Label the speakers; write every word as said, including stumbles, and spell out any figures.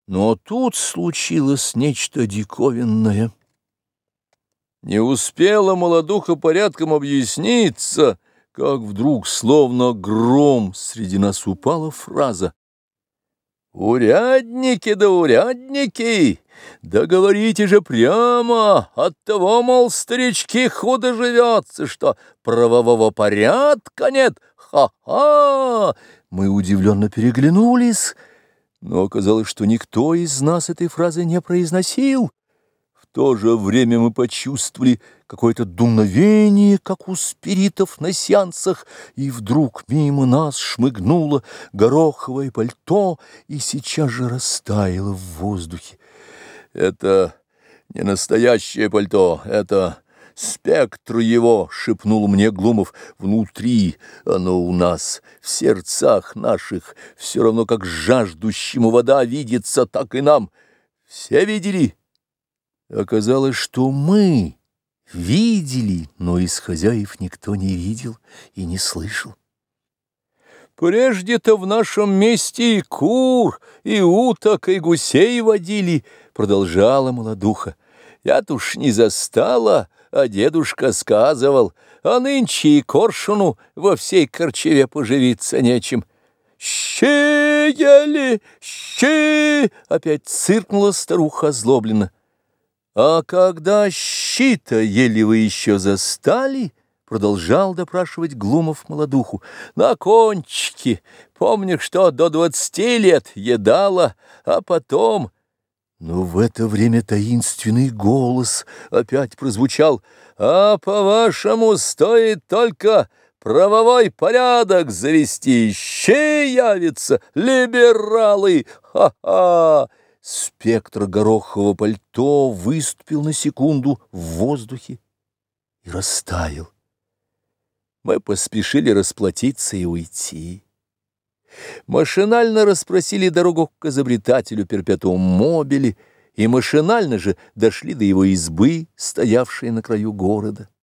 Speaker 1: Но тут случилось нечто диковинное. Не успела молодуха порядком объясниться, как вдруг, словно гром, среди нас упала фраза: «Урядники да урядники, да говорите же прямо, оттого, мол, старички худо живется, что правового порядка нет, ха-ха!» Мы удивленно переглянулись, но оказалось, что никто из нас этой фразы не произносил. В то же время мы почувствовали какое-то дуновение, как у спиритов на сеансах, и вдруг мимо нас шмыгнуло гороховое пальто и сейчас же растаяло в воздухе. «Это не настоящее пальто, это спектр его», — шепнул мне Глумов. «Внутри оно у нас, в сердцах наших, все равно как жаждущему вода видится, так и нам. Все видели?» Оказалось, что мы видели, но из хозяев никто не видел и не слышал. «Прежде-то в нашем месте и кур, и уток, и гусей водили», — продолжала молодуха. «Я-то уж не застала, а дедушка сказывал, а нынче и коршуну во всей корчеве поживиться нечем». «Щи ели, щи!» — опять циркнула старуха озлобленно. «А когда щи-то ели вы еще застали?» — продолжал допрашивать Глумов молодуху. «На кончике. Помню, что до двадцати лет едала, а потом...» Но в это время таинственный голос опять прозвучал. «А по-вашему, стоит только правовой порядок завести, щи явятся, либералы, ха-ха!» Спектр горохового пальто выступил на секунду в воздухе и растаял. Мы поспешили расплатиться и уйти. Машинально расспросили дорогу к изобретателю перпетуум мобили и машинально же дошли до его избы, стоявшей на краю города.